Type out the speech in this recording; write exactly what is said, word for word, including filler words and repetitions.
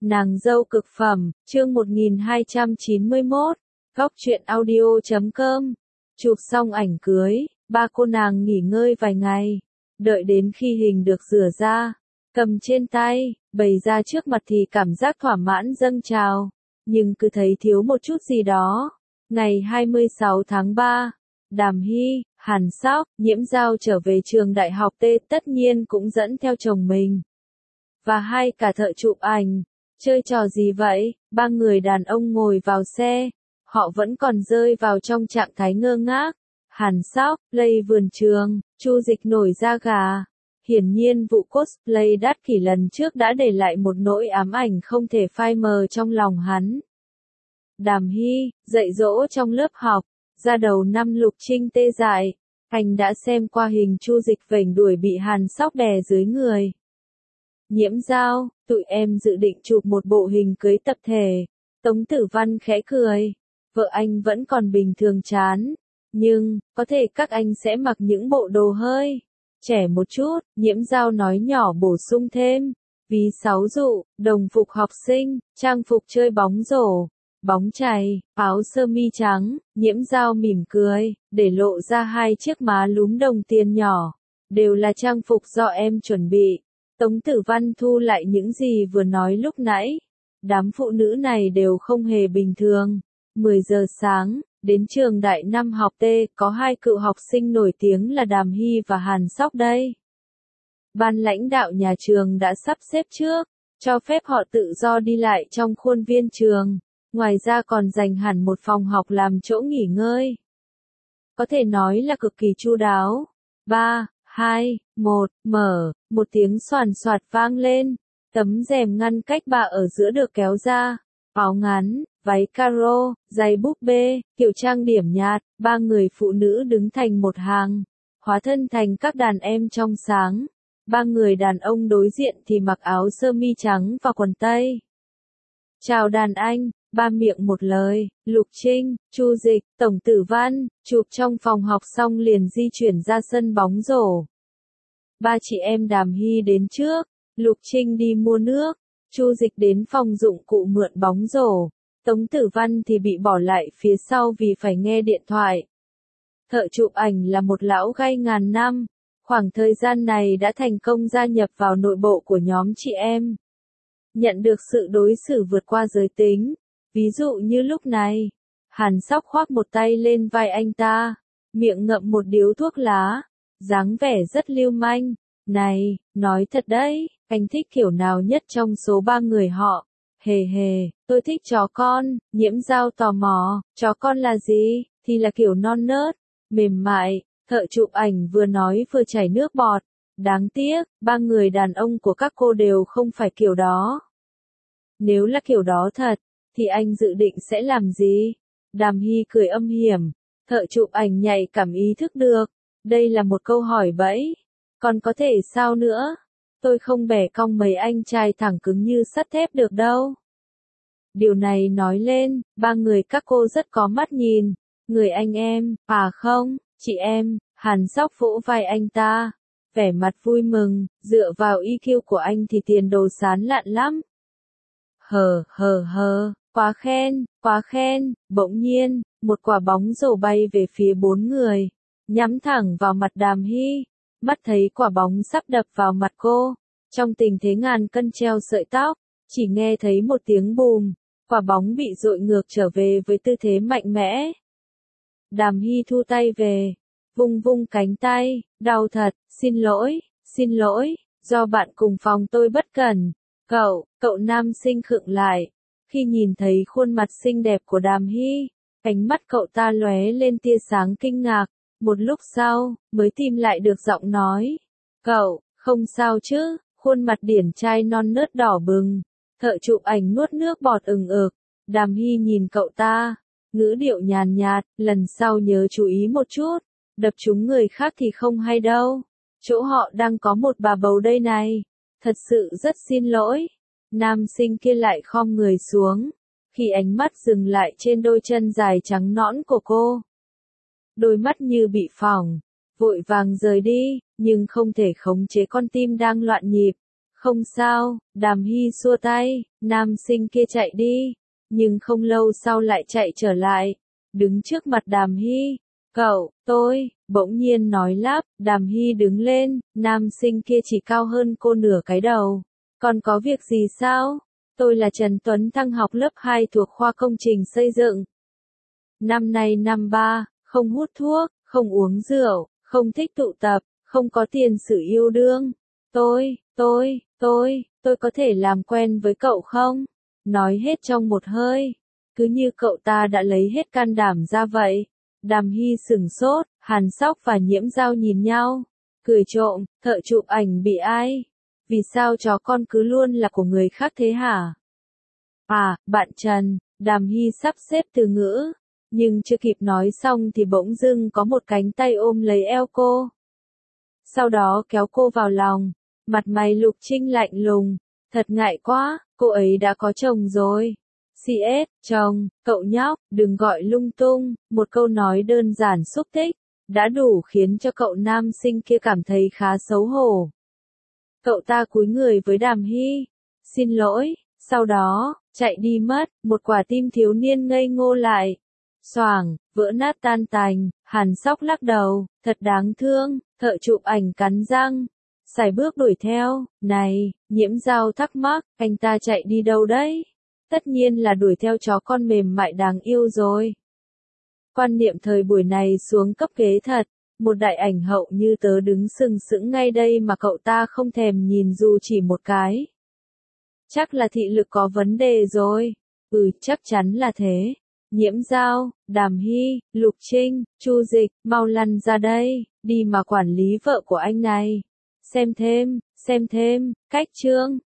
Nàng dâu cực phẩm, chương một nghìn hai trăm chín mươi mốt, góc truyện audio chấm com. Chụp xong ảnh cưới, ba cô nàng nghỉ ngơi vài ngày, đợi đến khi hình được rửa ra, cầm trên tay, bày ra trước mặt thì cảm giác thỏa mãn dâng trào, nhưng cứ thấy thiếu một chút gì đó. Ngày hai mươi sáu tháng ba, Đàm Hy, Hàn Sóc, Nhiễm Giao trở về trường đại học T tất nhiên cũng dẫn theo chồng mình. Và hai cả thợ chụp ảnh. Chơi trò gì vậy? Ba người đàn ông ngồi vào xe. Họ vẫn còn rơi vào trong trạng thái ngơ ngác. Hàn Sóc, play vườn trường, Chu Dịch nổi da gà. Hiển nhiên vụ cosplay đắt kỷ lần trước đã để lại một nỗi ám ảnh không thể phai mờ trong lòng hắn. Đàm Hy, dạy dỗ trong lớp học, ra đầu năm Lục Trinh tê dại. Anh đã xem qua hình Chu Dịch vểnh đuổi bị Hàn Sóc đè dưới người. Nhiễm Giao, tụi em dự định chụp một bộ hình cưới tập thể. Tống Tử Văn khẽ cười. Vợ anh vẫn còn bình thường chán. Nhưng, có thể các anh sẽ mặc những bộ đồ hơi trẻ một chút, Nhiễm Giao nói nhỏ bổ sung thêm. Ví sáu dụ, đồng phục học sinh, trang phục chơi bóng rổ, bóng chày, áo sơ mi trắng. Nhiễm Giao mỉm cười, để lộ ra hai chiếc má lúm đồng tiền nhỏ. Đều là trang phục do em chuẩn bị. Tống Tử Văn thu lại những gì vừa nói lúc nãy. Đám phụ nữ này đều không hề bình thường. mười giờ sáng, đến trường đại năm học T, có hai cựu học sinh nổi tiếng là Đàm Hy và Hàn Sóc đây. Ban lãnh đạo nhà trường đã sắp xếp trước, cho phép họ tự do đi lại trong khuôn viên trường. Ngoài ra còn dành hẳn một phòng học làm chỗ nghỉ ngơi. Có thể nói là cực kỳ chu đáo. ba, hai, một, mở, một tiếng xoàn xoạt vang lên. Tấm rèm ngăn cách bạ ở giữa được kéo ra. Áo ngắn, váy caro, giày búp bê, kiểu trang điểm nhạt, ba người phụ nữ đứng thành một hàng, hóa thân thành các đàn em trong sáng. Ba người đàn ông đối diện thì mặc áo sơ mi trắng và quần tây. Chào đàn anh, ba miệng một lời, Lục Trinh, Chu Dịch, Tổng Tử Văn, chụp trong phòng học xong liền di chuyển ra sân bóng rổ. Ba chị em Đàm Hy đến trước, Lục Trinh đi mua nước, Chu Dịch đến phòng dụng cụ mượn bóng rổ, Tống Tử Văn thì bị bỏ lại phía sau vì phải nghe điện thoại. Thợ chụp ảnh là một lão gai ngàn năm, khoảng thời gian này đã thành công gia nhập vào nội bộ của nhóm chị em. Nhận được sự đối xử vượt qua giới tính, ví dụ như lúc này, Hàn Sóc khoác một tay lên vai anh ta, miệng ngậm một điếu thuốc lá, dáng vẻ rất lưu manh. Này, nói thật đấy, anh thích kiểu nào nhất trong số ba người họ? Hề hề, tôi thích chó con. Nhiễm Giao tò mò, chó con là gì? Thì là kiểu non nớt, mềm mại. Thợ chụp ảnh vừa nói vừa chảy nước bọt. Đáng tiếc, ba người đàn ông của các cô đều không phải kiểu đó. Nếu là kiểu đó thật, thì anh dự định sẽ làm gì? Đàm Hy cười âm hiểm. Thợ chụp ảnh nhạy cảm ý thức được. Đây là một câu hỏi bẫy. Còn có thể sao nữa? Tôi không bẻ cong mấy anh trai thẳng cứng như sắt thép được đâu. Điều này nói lên, ba người các cô rất có mắt nhìn. Người anh em, à không, chị em. Hàn Sóc vỗ vai anh ta, vẻ mặt vui mừng, dựa vào i kiu của anh thì tiền đồ sán lạn lắm. Hờ hờ hờ, quá khen, quá khen. Bỗng nhiên, một quả bóng rổ bay về phía bốn người, nhắm thẳng vào mặt Đàm Hy. Mắt thấy quả bóng sắp đập vào mặt cô, trong tình thế ngàn cân treo sợi tóc, chỉ nghe thấy một tiếng bùm, quả bóng bị dội ngược trở về với tư thế mạnh mẽ. Đàm Hy thu tay về, vung vung cánh tay, đau thật, xin lỗi, xin lỗi, do bạn cùng phòng tôi bất cẩn. Cậu, cậu nam sinh khựng lại, khi nhìn thấy khuôn mặt xinh đẹp của Đàm Hy, ánh mắt cậu ta lóe lên tia sáng kinh ngạc. Một lúc sau, mới tìm lại được giọng nói. Cậu, không sao chứ? Khuôn mặt điển trai non nớt đỏ bừng. Thợ chụp ảnh nuốt nước bọt ừng ực. Đàm Hy nhìn cậu ta, ngữ điệu nhàn nhạt, lần sau nhớ chú ý một chút. Đập trúng người khác thì không hay đâu. Chỗ họ đang có một bà bầu đây này. Thật sự rất xin lỗi. Nam sinh kia lại khom người xuống, khi ánh mắt dừng lại trên đôi chân dài trắng nõn của cô. Đôi mắt như bị phỏng, vội vàng rời đi, nhưng không thể khống chế con tim đang loạn nhịp. Không sao, Đàm Hy xua tay, nam sinh kia chạy đi, nhưng không lâu sau lại chạy trở lại, đứng trước mặt Đàm Hy. Cậu, tôi, bỗng nhiên nói lắp, Đàm Hy đứng lên, nam sinh kia chỉ cao hơn cô nửa cái đầu. Còn có việc gì sao? Tôi là Trần Tuấn Thăng, học lớp hai thuộc khoa công trình xây dựng. Năm nay năm ba, không hút thuốc, không uống rượu, không thích tụ tập, không có tiền sử yêu đương. Tôi, tôi, tôi, tôi có thể làm quen với cậu không? Nói hết trong một hơi. Cứ như cậu ta đã lấy hết can đảm ra vậy. Đàm Hy sửng sốt, Hàn Sóc và Nhiễm Giao nhìn nhau. Cười trộm, thợ chụp ảnh bị ai? Vì sao chó con cứ luôn là của người khác thế hả? À, bạn Trần, Đàm Hy sắp xếp từ ngữ. Nhưng chưa kịp nói xong thì bỗng dưng có một cánh tay ôm lấy eo cô. Sau đó kéo cô vào lòng. Mặt mày Lục Trinh lạnh lùng. Thật ngại quá, cô ấy đã có chồng rồi. xê ét, chồng, cậu nhóc, đừng gọi lung tung. Một câu nói đơn giản xúc tích, đã đủ khiến cho cậu nam sinh kia cảm thấy khá xấu hổ. Cậu ta cúi người với Đàm Hy. Xin lỗi, sau đó, chạy đi mất, một quả tim thiếu niên ngây ngô lại. Xoảng, vỡ nát tan tành, Hàn Sóc lắc đầu, thật đáng thương, thợ chụp ảnh cắn răng. Sải bước đuổi theo, này, Nhiễm Giao thắc mắc, anh ta chạy đi đâu đấy? Tất nhiên là đuổi theo chó con mềm mại đáng yêu rồi. Quan niệm thời buổi này xuống cấp kế thật, một đại ảnh hậu như tớ đứng sừng sững ngay đây mà cậu ta không thèm nhìn dù chỉ một cái. Chắc là thị lực có vấn đề rồi. Ừ, chắc chắn là thế. Nhiễm Giao, Đàm Hy, Lục Trinh, Chu Dịch, mau lăn ra đây, đi mà quản lý vợ của anh này. Xem thêm, xem thêm, cách chương.